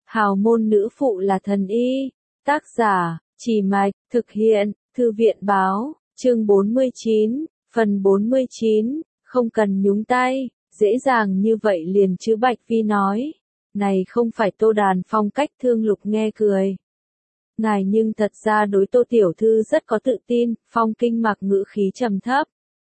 Hào môn nữ phụ là thần y. Tác giả, Trì Mạch, thực hiện, Thư viện báo, chương 49, phần 49, không cần nhúng tay, dễ dàng như vậy liền chứ Bạch Phi nói. Này không phải Tô Đàn phong cách Thương Lục nghe cười. Ngài nhưng thật ra đối Tô Tiểu Thư rất có tự tin, Phong Kinh mặc ngữ khí trầm thấp.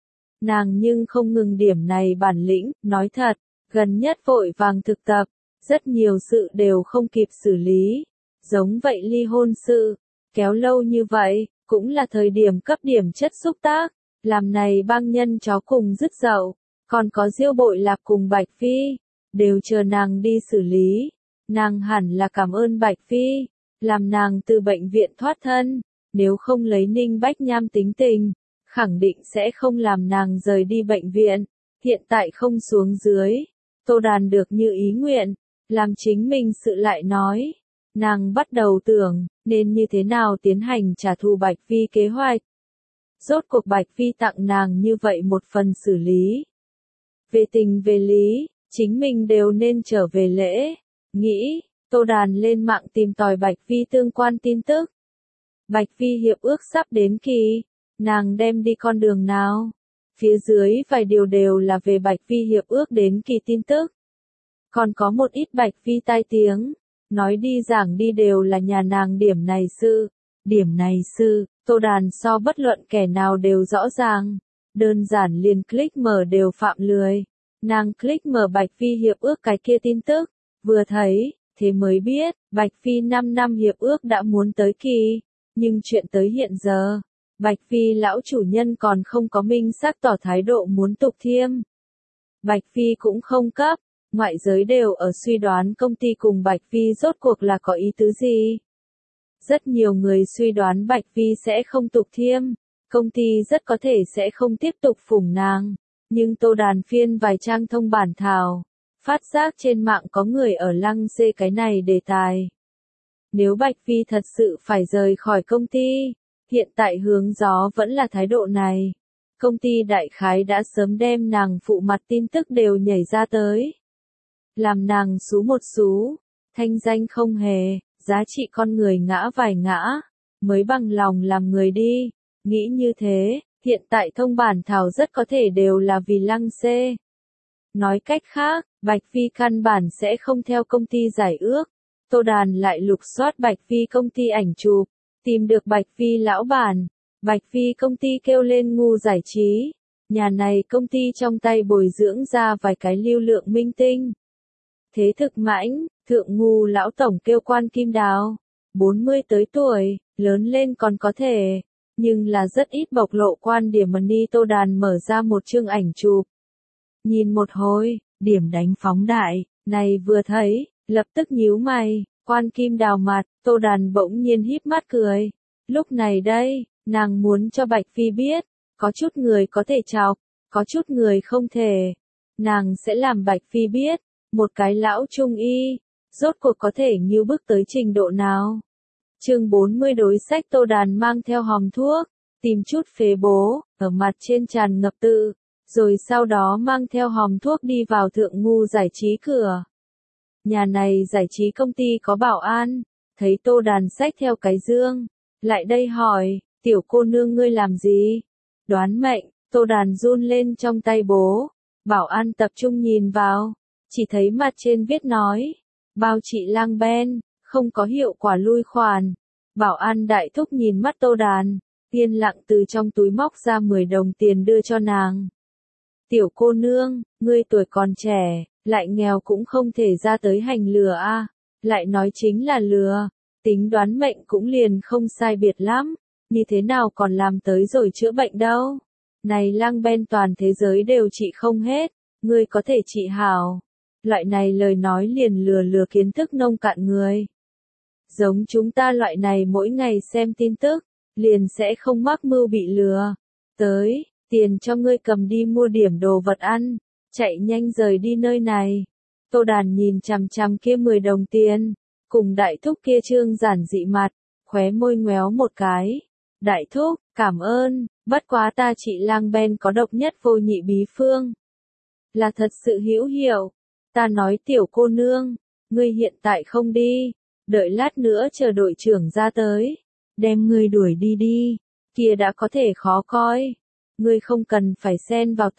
Nàng nhưng không ngừng điểm này bản lĩnh, nói thật, gần nhất vội vàng thực tập, rất nhiều sự đều không kịp xử lý. Giống vậy ly hôn sự, kéo lâu như vậy, cũng là thời điểm cấp điểm chất xúc tác, làm này bang nhân chó cùng dứt dậu, còn có Diêu Bội Lạp cùng Bạch Phi, đều chờ nàng đi xử lý. Nàng hẳn là cảm ơn Bạch Phi, làm nàng từ bệnh viện thoát thân, nếu không lấy Ninh Bách Nham tính tình, khẳng định sẽ không làm nàng rời đi bệnh viện, hiện tại không xuống dưới. Tô Đàn được như ý nguyện, làm chính mình sự lại nói. Nàng bắt đầu tưởng, nên như thế nào tiến hành trả thù Bạch Phi kế hoạch. Rốt cuộc Bạch Phi tặng nàng như vậy một phần xử lý. Về tình về lý, chính mình đều nên trở về lễ. Nghĩ, Tô Đàn lên mạng tìm tòi Bạch Phi tương quan tin tức. Bạch Phi hiệp ước sắp đến kỳ, nàng đem đi con đường nào? Phía dưới vài điều đều là về Bạch Phi hiệp ước đến kỳ tin tức. Còn có một ít Bạch Phi tai tiếng, nói đi giảng đi đều là nhà nàng điểm này sự. Điểm này sự, Tô Đàn so bất luận kẻ nào đều rõ ràng. Đơn giản liền click mở đều phạm lười. Nàng click mở Bạch Phi hiệp ước cái kia tin tức, vừa thấy, thế mới biết, Bạch Phi 5 năm hiệp ước đã muốn tới kỳ. Nhưng chuyện tới hiện giờ, Bạch Phi lão chủ nhân còn không có minh xác tỏ thái độ muốn tục thiêm. Bạch Phi cũng không cấp, ngoại giới đều ở suy đoán công ty cùng Bạch Phi rốt cuộc là có ý tứ gì. Rất nhiều người suy đoán Bạch Phi sẽ không tục thiêm, công ty rất có thể sẽ không tiếp tục phủng nàng. Nhưng Tô Đàn phiên vài trang thông bản thảo, phát giác trên mạng có người ở lăng xê cái này đề tài. Nếu Bạch Phi thật sự phải rời khỏi công ty, hiện tại hướng gió vẫn là thái độ này. Công ty đại khái đã sớm đem nàng phụ mặt tin tức đều nhảy ra tới. Làm nàng xú một xú, thanh danh không hề, giá trị con người ngã vài ngã, mới bằng lòng làm người đi. Nghĩ như thế, hiện tại thông bản thảo rất có thể đều là vì lăng xê. Nói cách khác, Bạch Phi căn bản sẽ không theo công ty giải ước. Tô Đàn lại lục soát Bạch Phi công ty ảnh chụp, tìm được Bạch Phi lão bản. Bạch Phi công ty kêu lên Ngu Giải Trí. Nhà này công ty trong tay bồi dưỡng ra vài cái lưu lượng minh tinh. Thế Thực Mãnh, Thượng Ngu lão tổng kêu Quan Kim Đào. 40 tới tuổi, lớn lên còn có thể, nhưng là rất ít bộc lộ quan điểm. Money Tô Đàn mở ra một chương ảnh chụp. Nhìn một hồi, điểm đánh phóng đại, này vừa thấy, lập tức nhíu mày, Quan Kim Đào mặt, Tô Đàn bỗng nhiên híp mắt cười. Lúc này đây, nàng muốn cho Bạch Phi biết, có chút người có thể chọc, có chút người không thể. Nàng sẽ làm Bạch Phi biết, một cái lão trung y, rốt cuộc có thể nghiêu bức tới trình độ nào. Chương 40 đối sách. Tô Đàn mang theo hòm thuốc, tìm chút phế bố, ở mặt trên tràn ngập tự, rồi sau đó mang theo hòm thuốc đi vào Thượng Ngu Giải Trí cửa. Nhà này giải trí công ty có bảo an, thấy Tô Đàn xách theo cái dương, lại đây hỏi, tiểu cô nương ngươi làm gì? Đoán mệnh, Tô Đàn run lên trong tay bố, bảo an tập trung nhìn vào, chỉ thấy mặt trên viết nói, bao trị lang ben, không có hiệu quả lui khoản. Bảo an đại thúc nhìn mắt Tô Đàn, yên lặng từ trong túi móc ra 10 đồng tiền đưa cho nàng. Tiểu cô nương, ngươi tuổi còn trẻ, lại nghèo cũng không thể ra tới hành lừa a, lại nói chính là lừa, tính đoán mệnh cũng liền không sai biệt lắm, như thế nào còn làm tới rồi chữa bệnh đâu. Này lang ben toàn thế giới đều trị không hết, ngươi có thể trị hảo. Loại này lời nói liền lừa kiến thức nông cạn người. Giống chúng ta loại này mỗi ngày xem tin tức, liền sẽ không mắc mưu bị lừa. Tới, tiền cho ngươi cầm đi mua điểm đồ vật ăn, chạy nhanh rời đi nơi này. Tô Đàn nhìn chằm chằm kia 10 đồng tiền, cùng đại thúc kia trương giản dị mặt, khóe môi ngoéo một cái. Đại thúc, cảm ơn, bất quá ta chị lang ben có độc nhất vô nhị bí phương. Là thật sự hữu hiệu. Ta nói tiểu cô nương, ngươi hiện tại không đi, đợi lát nữa chờ đội trưởng ra tới, đem ngươi đuổi đi đi, kia đã có thể khó coi, ngươi không cần phải xen vào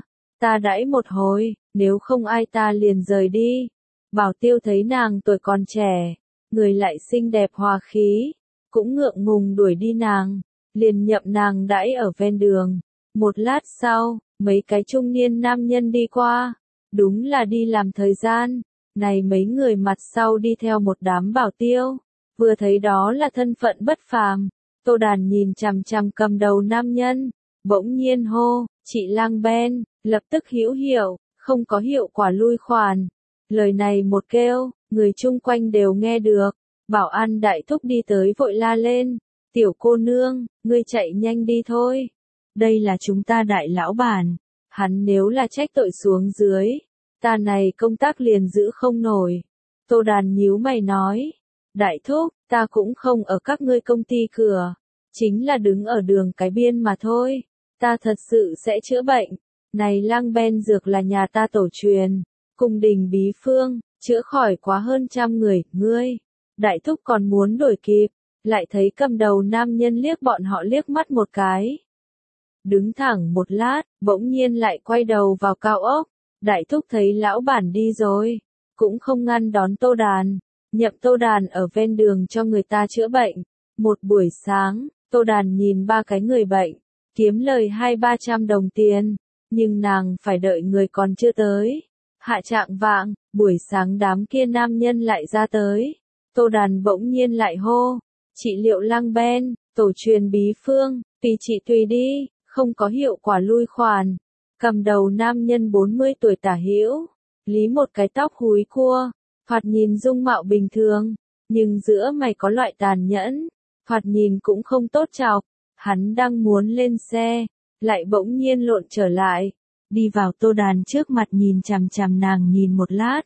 ta đãi một hồi, nếu không ai ta liền rời đi. Bảo Tiêu thấy nàng tuổi còn trẻ, người lại xinh đẹp hòa khí, cũng ngượng ngùng đuổi đi nàng, liền nhậm nàng đãi ở ven đường. Một lát sau, mấy cái trung niên nam nhân đi qua, đúng là đi làm thời gian, này mấy người mặt sau đi theo một đám Bảo Tiêu, vừa thấy đó là thân phận bất phàm, Tô Đàn nhìn chằm chằm cầm đầu nam nhân, bỗng nhiên hô, chị Lang Ben, lập tức hữu hiệu, không có hiệu quả lui khoản. Lời này một kêu, người chung quanh đều nghe được, bảo an đại thúc đi tới vội la lên, tiểu cô nương, ngươi chạy nhanh đi thôi. Đây là chúng ta đại lão bản, hắn nếu là trách tội xuống dưới, ta này công tác liền giữ không nổi. Tô Đàn nhíu mày nói, đại thúc, ta cũng không ở các ngươi công ty cửa, chính là đứng ở đường cái biên mà thôi, ta thật sự sẽ chữa bệnh. Này Lang Ben dược là nhà ta tổ truyền, cung đình bí phương, chữa khỏi quá hơn 100 người, ngươi. Đại thúc còn muốn đổi kịp, lại thấy cầm đầu nam nhân liếc bọn họ liếc mắt một cái. Đứng thẳng một lát, bỗng nhiên lại quay đầu vào cao ốc, đại thúc thấy lão bản đi rồi, cũng không ngăn đón Tô Đàn, nhậm Tô Đàn ở ven đường cho người ta chữa bệnh. Một buổi sáng, Tô Đàn nhìn ba cái người bệnh, kiếm lời 200-300 đồng tiền, nhưng nàng phải đợi người còn chưa tới. Hạ trạng vạng, buổi sáng đám kia nam nhân lại ra tới. Tô Đàn bỗng nhiên lại hô, trị liệu Lang Ben, tổ truyền bí phương, tùy chị tùy đi, không có hiệu quả lui khoản. Cầm đầu nam nhân 40 tuổi tả hữu, lý một cái tóc húi cua, thoạt nhìn dung mạo bình thường, nhưng giữa mày có loại tàn nhẫn, thoạt nhìn cũng không tốt chọc. Hắn đang muốn lên xe, lại bỗng nhiên lộn trở lại, đi vào Tô Đàn trước mặt nhìn chằm chằm nàng nhìn một lát.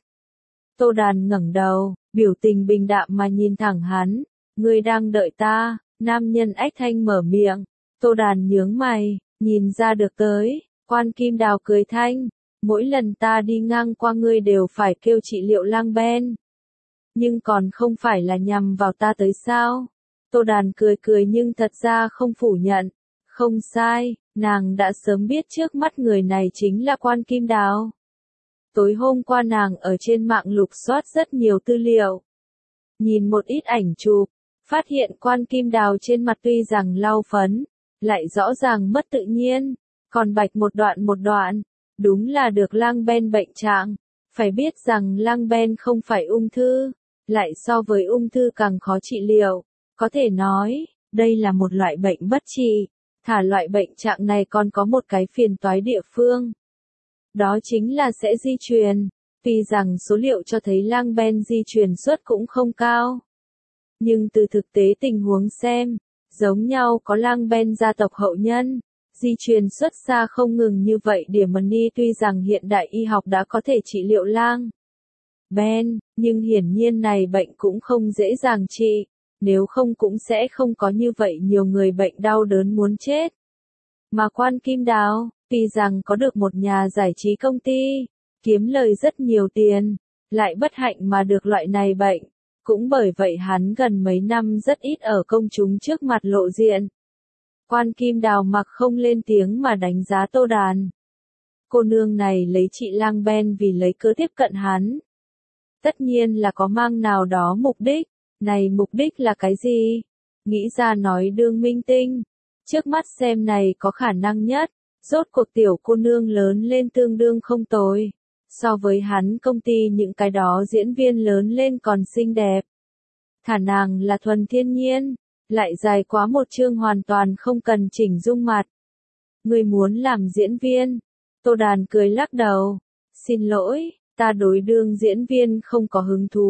Tô Đàn ngẩng đầu, biểu tình bình đạm mà nhìn thẳng hắn, ngươi đang đợi ta, nam nhân ách thanh mở miệng. Tô Đàn nhướng mày, nhìn ra được tới, Quan Kim Đào cười thanh, mỗi lần ta đi ngang qua ngươi đều phải kêu trị liệu Lang Ben. Nhưng còn không phải là nhằm vào ta tới sao? Tô Đàn cười cười nhưng thật ra không phủ nhận. Không sai, nàng đã sớm biết trước mắt người này chính là Quan Kim Đào. Tối hôm qua nàng ở trên mạng lục soát rất nhiều tư liệu. Nhìn một ít ảnh chụp, phát hiện Quan Kim Đào trên mặt tuy rằng lau phấn, lại rõ ràng mất tự nhiên, còn bạch một đoạn, đúng là được Lang Ben bệnh trạng. Phải biết rằng Lang Ben không phải ung thư, lại so với ung thư càng khó trị liệu. Có thể nói, đây là một loại bệnh bất trị, thả loại bệnh trạng này còn có một cái phiền toái địa phương. Đó chính là sẽ di truyền, tuy rằng số liệu cho thấy Lang Ben di truyền suất cũng không cao. Nhưng từ thực tế tình huống xem, giống nhau có Lang Ben gia tộc hậu nhân, di truyền suất xa không ngừng như vậy điểm money tuy rằng hiện đại y học đã có thể trị liệu Lang Ben, nhưng hiển nhiên này bệnh cũng không dễ dàng trị. Nếu không cũng sẽ không có như vậy nhiều người bệnh đau đớn muốn chết. Mà Quan Kim Đào, tuy rằng có được một nhà giải trí công ty, kiếm lời rất nhiều tiền, lại bất hạnh mà được loại này bệnh, cũng bởi vậy hắn gần mấy năm rất ít ở công chúng trước mặt lộ diện. Quan Kim Đào mặc không lên tiếng mà đánh giá Tô Đàn. Cô nương này lấy chị Lang Ben vì lấy cớ tiếp cận hắn. Tất nhiên là có mang nào đó mục đích. Này mục đích là cái gì? Nghĩ ra nói đương minh tinh. Trước mắt xem này có khả năng nhất. Rốt cuộc tiểu cô nương lớn lên tương đương không tồi. So với hắn công ty những cái đó diễn viên lớn lên còn xinh đẹp. Thả nàng là thuần thiên nhiên. Lại dài quá một chương hoàn toàn không cần chỉnh dung mặt. Người muốn làm diễn viên. Tô Đàn cười lắc đầu. Xin lỗi, ta đối đương diễn viên không có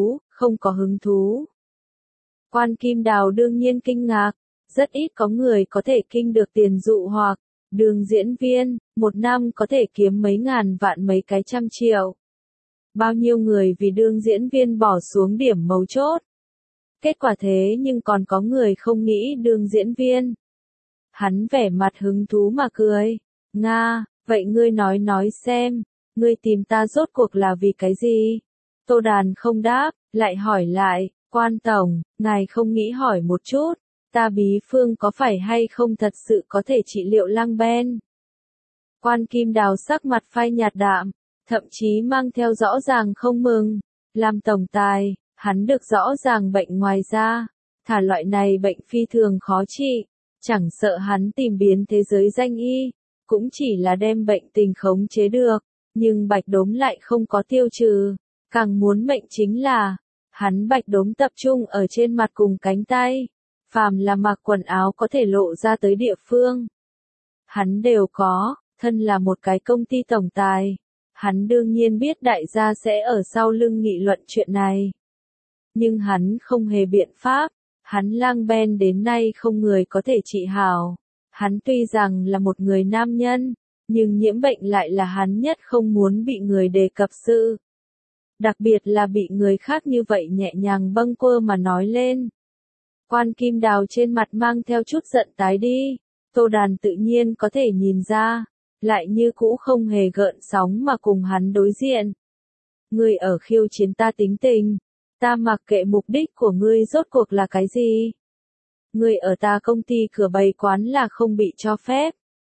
hứng thú. Quan Kim Đào đương nhiên kinh ngạc, rất ít có người có thể kinh được tiền dụ hoặc, đương diễn viên, một năm có thể kiếm mấy ngàn vạn mấy cái trăm triệu. Bao nhiêu người vì đương diễn viên bỏ xuống điểm mấu chốt. Kết quả thế nhưng còn có người không nghĩ đương diễn viên. Hắn vẻ mặt hứng thú mà cười, Nga, vậy ngươi nói xem, ngươi tìm ta rốt cuộc là vì cái gì? Tô Đàn không đáp, lại hỏi lại, quan tổng, ngài không nghĩ hỏi một chút, ta bí phương có phải hay không thật sự có thể trị liệu Lang Ben? Quan Kim Đào sắc mặt phai nhạt đạm, thậm chí mang theo rõ ràng không mừng. Làm tổng tài, hắn được rõ ràng bệnh ngoài da, thả loại này bệnh phi thường khó trị, chẳng sợ hắn tìm biến thế giới danh y, cũng chỉ là đem bệnh tình khống chế được, nhưng bạch đốm lại không có tiêu trừ, càng muốn mệnh chính là, hắn bạch đốm tập trung ở trên mặt cùng cánh tay, phàm là mặc quần áo có thể lộ ra tới địa phương. Hắn đều có, thân là một cái công ty tổng tài. Hắn đương nhiên biết đại gia sẽ ở sau lưng nghị luận chuyện này. Nhưng hắn không hề biện pháp, hắn Lang Ben đến nay không người có thể trị hảo. Hắn tuy rằng là một người nam nhân, nhưng nhiễm bệnh lại là hắn nhất không muốn bị người đề cập sự. Đặc biệt là bị người khác như vậy nhẹ nhàng bâng quơ mà nói lên. Quan Kim Đào trên mặt mang theo chút giận tái đi, Tô Đàn tự nhiên có thể nhìn ra. Lại như cũ không hề gợn sóng mà cùng hắn đối diện. Ngươi ở khiêu chiến ta tính tình, ta mặc kệ mục đích của ngươi rốt cuộc là cái gì. Ngươi ở ta công ty cửa bày quán là không bị cho phép.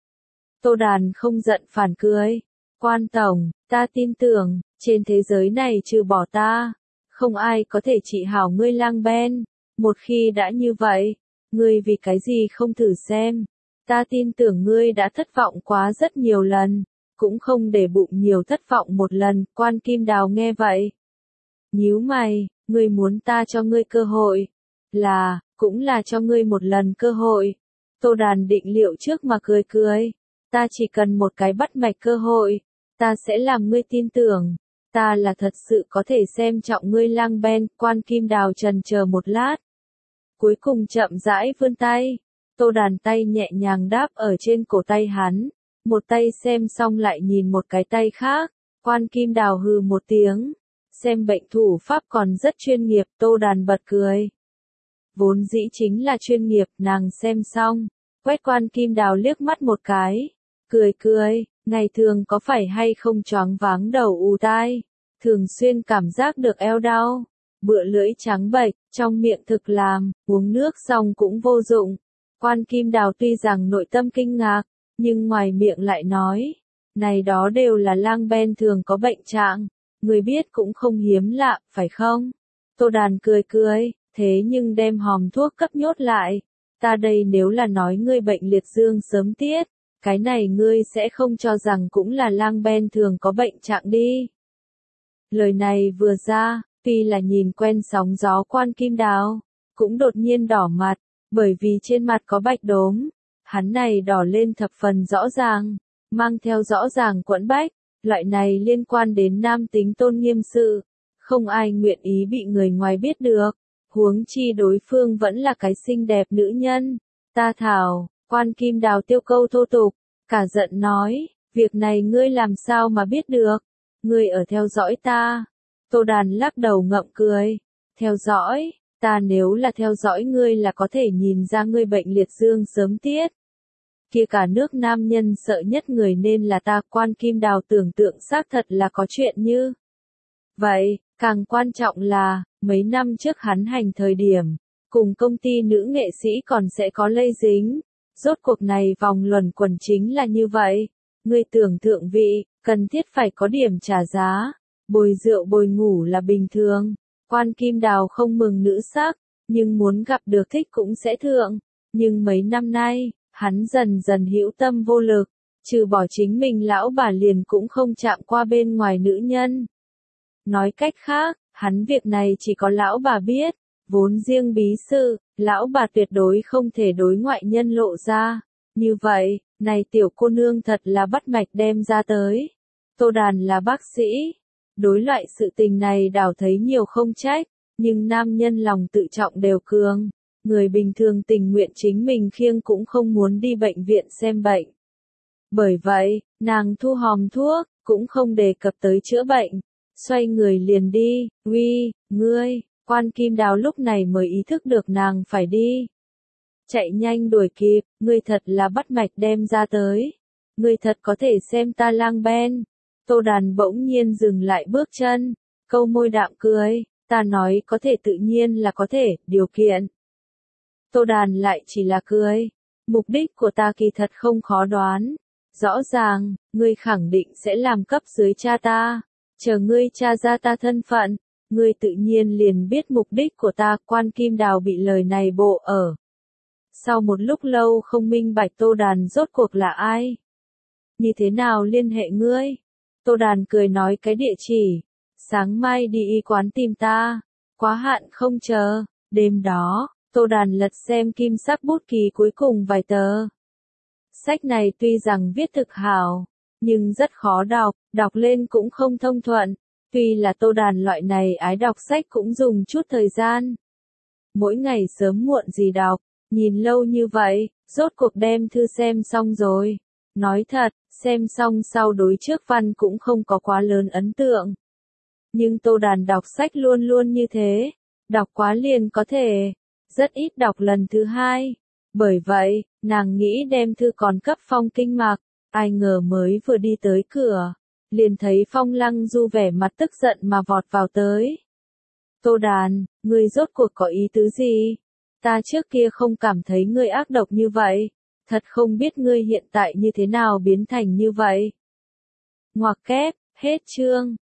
Tô Đàn không giận phản cười. Quan tổng, ta tin tưởng, trên thế giới này trừ bỏ ta, không ai có thể trị hảo ngươi Lang Ben. Một khi đã như vậy, ngươi vì cái gì không thử xem. Ta tin tưởng ngươi đã thất vọng quá rất nhiều lần, cũng không để bụng nhiều thất vọng một lần. Quan Kim Đào nghe vậy, nhíu mày, ngươi muốn ta cho ngươi cơ hội, cũng là cho ngươi một lần cơ hội. Tô Đàn định liệu trước mà cười cười, ta chỉ cần một cái bắt mạch cơ hội, ta sẽ làm ngươi tin tưởng, ta là thật sự có thể xem trọng ngươi Lang Ben. Quan Kim Đào trần chờ một lát, cuối cùng chậm rãi vươn tay. Tô Đàn tay nhẹ nhàng đáp ở trên cổ tay hắn, một tay xem xong lại nhìn một cái tay khác, Quan Kim Đào hừ một tiếng, xem bệnh thủ pháp còn rất chuyên nghiệp. Tô Đàn bật cười. Vốn dĩ chính là chuyên nghiệp. Nàng xem xong, quét Quan Kim Đào liếc mắt một cái, cười, ngày thường có phải hay không choáng váng đầu ù tai, thường xuyên cảm giác được eo đau, bựa lưỡi trắng bệch, trong miệng thực làm, uống nước xong cũng vô dụng. Quan Kim Đào tuy rằng nội tâm kinh ngạc, nhưng ngoài miệng lại nói, này đó đều là Lang Ben thường có bệnh trạng, người biết cũng không hiếm lạ, phải không? Tô Đàn cười, thế nhưng đem hòm thuốc cấp nhốt lại, ta đây nếu là nói ngươi bệnh liệt dương sớm tiết, cái này ngươi sẽ không cho rằng cũng là Lang Ben thường có bệnh trạng đi. Lời này vừa ra, tuy là nhìn quen sóng gió Quan Kim Đào, cũng đột nhiên đỏ mặt. Bởi vì trên mặt có bạch đốm, hắn này đỏ lên thập phần rõ ràng, mang theo rõ ràng quẫn bách, loại này liên quan đến nam tính tôn nghiêm sự, không ai nguyện ý bị người ngoài biết được, huống chi đối phương vẫn là cái xinh đẹp nữ nhân. Ta thảo, Quan Kim Đào tiêu câu thô tục, cả giận nói, việc này ngươi làm sao mà biết được, ngươi ở theo dõi ta. Tô Đàn lắc đầu ngậm cười, theo dõi. Ta nếu là theo dõi ngươi là có thể nhìn ra ngươi bệnh liệt dương sớm tiết. Kia cả nước nam nhân sợ nhất người nên là ta. Quan Kim Đào tưởng tượng xác thật là có chuyện như vậy, càng quan trọng là, mấy năm trước hắn hành thời điểm, cùng công ty nữ nghệ sĩ còn sẽ có lây dính. Rốt cuộc này vòng luẩn quẩn chính là như vậy. Ngươi tưởng thượng vị, cần thiết phải có điểm trả giá, bồi rượu bồi ngủ là bình thường. Quan Kim Đào không mừng nữ sắc, nhưng muốn gặp được thích cũng sẽ thượng. Nhưng mấy năm nay, hắn dần dần hữu tâm vô lực, trừ bỏ chính mình lão bà liền cũng không chạm qua bên ngoài nữ nhân. Nói cách khác, hắn việc này chỉ có lão bà biết, vốn riêng bí sự, lão bà tuyệt đối không thể đối ngoại nhân lộ ra. Như vậy, này tiểu cô nương thật là bắt mạch đem ra tới. Tô Đàn là bác sĩ. Đối loại sự tình này đảo thấy nhiều không trách, nhưng nam nhân lòng tự trọng đều cường, người bình thường tình nguyện chính mình khiêng cũng không muốn đi bệnh viện xem bệnh. Bởi vậy, nàng thu hòm thuốc, cũng không đề cập tới chữa bệnh, xoay người liền đi. Uy, ngươi, Quan Kim Đào lúc này mới ý thức được nàng phải đi. Chạy nhanh đuổi kịp, ngươi thật là bắt mạch đem ra tới, ngươi thật có thể xem ta Lang Ben. Tô Đàn bỗng nhiên dừng lại bước chân, câu môi đạm cười, ta nói có thể tự nhiên là có thể, điều kiện. Tô Đàn lại chỉ là cười. Mục đích của ta kỳ thật không khó đoán. Rõ ràng, ngươi khẳng định sẽ làm cấp dưới cha ta. Chờ ngươi tra ra ta thân phận, ngươi tự nhiên liền biết mục đích của ta. Quan Kim Đào bị lời này bộ ở. Sau một lúc lâu không minh bạch Tô Đàn rốt cuộc là ai. Như thế nào liên hệ ngươi? Tô Đàn cười nói cái địa chỉ. Sáng mai đi y quán tìm ta. Quá hạn không chờ. Đêm đó, Tô Đàn lật xem kim sắc bút ký cuối cùng vài tờ. Sách này tuy rằng viết thực hảo, nhưng rất khó đọc lên cũng không thông thuận. Tuy là Tô Đàn loại này ái đọc sách cũng dùng chút thời gian. Mỗi ngày sớm muộn gì đọc, nhìn lâu như vậy, rốt cuộc đem thư xem xong rồi. Nói thật, xem xong sau đối trước văn cũng không có quá lớn ấn tượng. Nhưng Tô Đàn đọc sách luôn luôn như thế, đọc quá liền có thể, rất ít đọc lần thứ hai. Bởi vậy, nàng nghĩ đem thư còn cấp Phong Kinh Mặc, ai ngờ mới vừa đi tới cửa, liền thấy Phong Lăng Du vẻ mặt tức giận mà vọt vào tới. Tô Đàn, ngươi rốt cuộc có ý tứ gì? Ta trước kia không cảm thấy ngươi ác độc như vậy, thật không biết ngươi hiện tại như thế nào biến thành như vậy. Ngoặc kép, hết chương.